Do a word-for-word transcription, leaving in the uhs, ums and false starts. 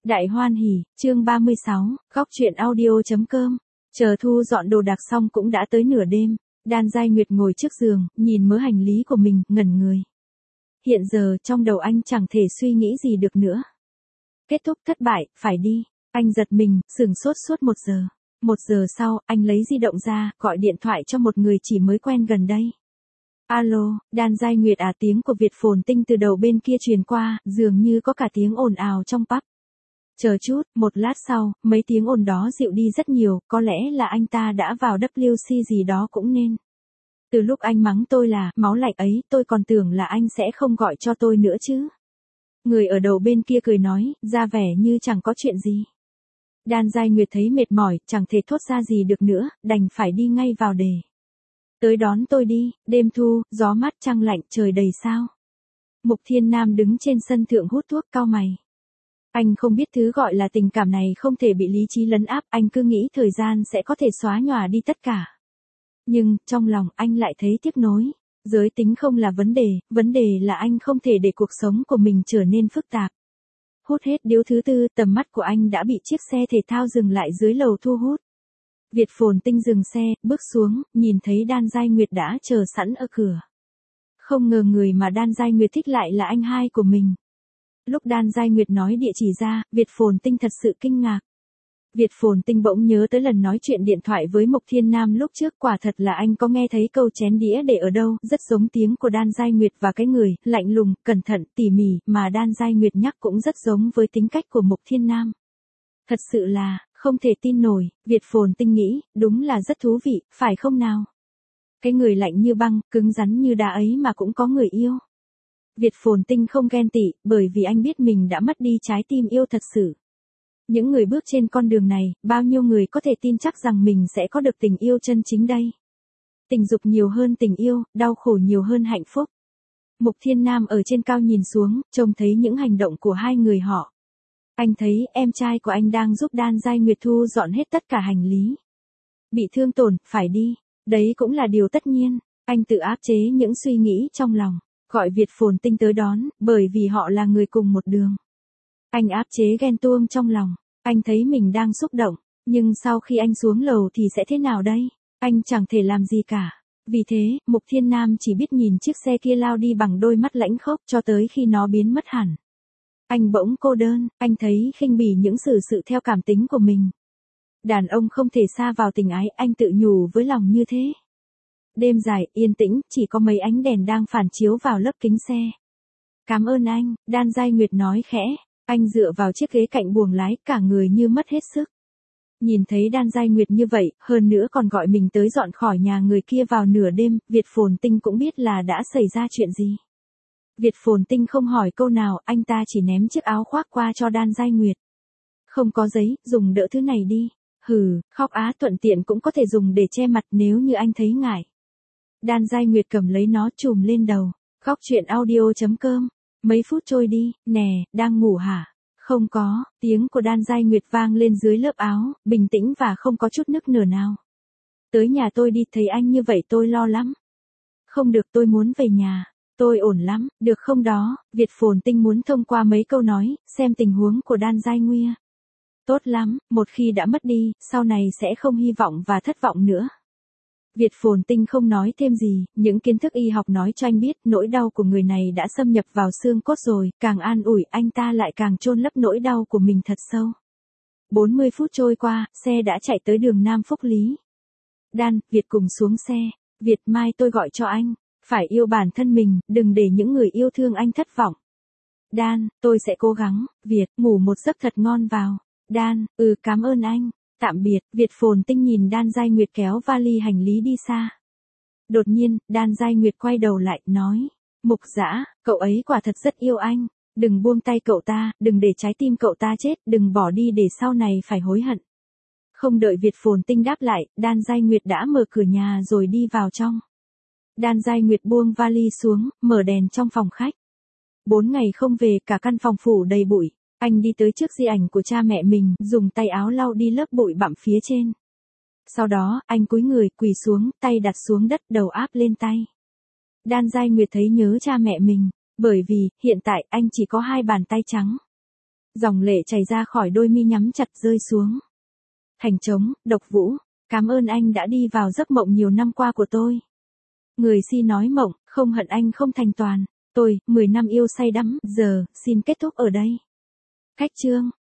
Đại hoan hỉ, chương ba mươi sáu, góc truyện audio.com. Chờ thu dọn đồ đạc xong cũng đã tới nửa đêm, Đan Giai Nguyệt ngồi trước giường, nhìn mớ hành lý của mình, ngẩn người. Hiện giờ trong đầu anh chẳng thể suy nghĩ gì được nữa. Kết thúc thất bại, phải đi. Anh giật mình, sửng sốt suốt một giờ. Một giờ sau, anh lấy di động ra, gọi điện thoại cho một người chỉ mới quen gần đây. Alo, Đan Giai Nguyệt à, tiếng của Việt Phồn Tinh từ đầu bên kia truyền qua, dường như có cả tiếng ồn ào trong pub. Chờ chút, một lát sau, mấy tiếng ồn đó dịu đi rất nhiều, có lẽ là anh ta đã vào W C gì đó cũng nên. Từ lúc anh mắng tôi là máu lạnh ấy, tôi còn tưởng là anh sẽ không gọi cho tôi nữa chứ. Người ở đầu bên kia cười nói, ra vẻ như chẳng có chuyện gì. Đan Giai Nguyệt thấy mệt mỏi, chẳng thể thốt ra gì được nữa, đành phải đi ngay vào đề. Tới đón tôi đi, đêm thu, gió mát trăng lạnh, trời đầy sao. Mục Thiên Nam đứng trên sân thượng hút thuốc cau mày. Anh không biết thứ gọi là tình cảm này không thể bị lý trí lấn áp, anh cứ nghĩ thời gian sẽ có thể xóa nhòa đi tất cả. Nhưng, trong lòng anh lại thấy tiếc nối. Giới tính không là vấn đề, vấn đề là anh không thể để cuộc sống của mình trở nên phức tạp. Hút hết điếu thứ tư, tầm mắt của anh đã bị chiếc xe thể thao dừng lại dưới lầu thu hút. Việt Phồn Tinh dừng xe, bước xuống, nhìn thấy Đan Giai Nguyệt đã chờ sẵn ở cửa. Không ngờ người mà Đan Giai Nguyệt thích lại là anh hai của mình. Lúc Đan Giai Nguyệt nói địa chỉ ra, Việt Phồn Tinh thật sự kinh ngạc. Việt Phồn Tinh bỗng nhớ tới lần nói chuyện điện thoại với Mục Thiên Nam lúc trước, quả thật là anh có nghe thấy câu chén đĩa để ở đâu, rất giống tiếng của Đan Giai Nguyệt và cái người, lạnh lùng, cẩn thận, tỉ mỉ, mà Đan Giai Nguyệt nhắc cũng rất giống với tính cách của Mục Thiên Nam. Thật sự là, không thể tin nổi, Việt Phồn Tinh nghĩ, đúng là rất thú vị, phải không nào? Cái người lạnh như băng, cứng rắn như đá ấy mà cũng có người yêu. Việt Phồn Tinh không ghen tị, bởi vì anh biết mình đã mất đi trái tim yêu thật sự. Những người bước trên con đường này, bao nhiêu người có thể tin chắc rằng mình sẽ có được tình yêu chân chính đây. Tình dục nhiều hơn tình yêu, đau khổ nhiều hơn hạnh phúc. Mục Thiên Nam ở trên cao nhìn xuống, trông thấy những hành động của hai người họ. Anh thấy em trai của anh đang giúp Đan Giai Nguyệt thu dọn hết tất cả hành lý. Bị thương tổn, phải đi. Đấy cũng là điều tất nhiên. Anh tự áp chế những suy nghĩ trong lòng. Gọi Việt Phồn Tinh tới đón, bởi vì họ là người cùng một đường. Anh áp chế ghen tuông trong lòng. Anh thấy mình đang xúc động. Nhưng sau khi anh xuống lầu thì sẽ thế nào đây? Anh chẳng thể làm gì cả. Vì thế, Mục Thiên Nam chỉ biết nhìn chiếc xe kia lao đi bằng đôi mắt lãnh khốc cho tới khi nó biến mất hẳn. Anh bỗng cô đơn, anh thấy khinh bỉ những xử sự theo cảm tính của mình. Đàn ông không thể sa vào tình ái, anh tự nhủ với lòng như thế. Đêm dài, yên tĩnh, chỉ có mấy ánh đèn đang phản chiếu vào lớp kính xe. Cảm ơn anh, Đan Giai Nguyệt nói khẽ. Anh dựa vào chiếc ghế cạnh buồng lái, cả người như mất hết sức. Nhìn thấy Đan Giai Nguyệt như vậy, hơn nữa còn gọi mình tới dọn khỏi nhà người kia vào nửa đêm, Việt Phồn Tinh cũng biết là đã xảy ra chuyện gì. Việt Phồn Tinh không hỏi câu nào, anh ta chỉ ném chiếc áo khoác qua cho Đan Giai Nguyệt. Không có giấy, dùng đỡ thứ này đi. Hừ, khóc á, thuận tiện cũng có thể dùng để che mặt nếu như anh thấy ngại. Đan Giai Nguyệt cầm lấy nó chùm lên đầu. Góc truyện audio.com. Mấy phút trôi đi, nè, đang ngủ hả? Không có, tiếng của Đan Giai Nguyệt vang lên dưới lớp áo, bình tĩnh và không có chút nức nở nào. Tới nhà tôi đi, thấy anh như vậy tôi lo lắm. Không được, tôi muốn về nhà. Tôi ổn lắm, được không đó? Việt Phồn Tinh muốn thông qua mấy câu nói, xem tình huống của Đan Giai Nguyệt. Tốt lắm, một khi đã mất đi, sau này sẽ không hy vọng và thất vọng nữa. Việt Phồn Tinh không nói thêm gì, những kiến thức y học nói cho anh biết nỗi đau của người này đã xâm nhập vào xương cốt rồi, càng an ủi anh ta lại càng chôn lấp nỗi đau của mình thật sâu. bốn mươi phút trôi qua, xe đã chạy tới đường Nam Phúc Lý. Đan, Việt cùng xuống xe. Việt, mai tôi gọi cho anh. Phải yêu bản thân mình, đừng để những người yêu thương anh thất vọng. Đan, tôi sẽ cố gắng. Việt, ngủ một giấc thật ngon vào. Đan, ừ, cảm ơn anh. Tạm biệt. Việt Phồn Tinh nhìn Đan Giai Nguyệt kéo vali hành lý đi xa. Đột nhiên, Đan Giai Nguyệt quay đầu lại, nói. Mục Dã, cậu ấy quả thật rất yêu anh. Đừng buông tay cậu ta, đừng để trái tim cậu ta chết, đừng bỏ đi để sau này phải hối hận. Không đợi Việt Phồn Tinh đáp lại, Đan Giai Nguyệt đã mở cửa nhà rồi đi vào trong. Đan Giai Nguyệt buông vali xuống, mở đèn trong phòng khách. Bốn ngày không về, cả căn phòng phủ đầy bụi. Anh đi tới trước di ảnh của cha mẹ mình, dùng tay áo lau đi lớp bụi bặm phía trên. Sau đó, anh cúi người, quỳ xuống, tay đặt xuống đất, đầu áp lên tay. Đan Giai Nguyệt thấy nhớ cha mẹ mình, bởi vì, hiện tại, anh chỉ có hai bàn tay trắng. Dòng lệ chảy ra khỏi đôi mi nhắm chặt rơi xuống. Thành Trống, Độc Vũ, cảm ơn anh đã đi vào giấc mộng nhiều năm qua của tôi. Người si nói mộng, không hận anh không thành toàn. Tôi, mười năm yêu say đắm, giờ, xin kết thúc ở đây. Khách chương.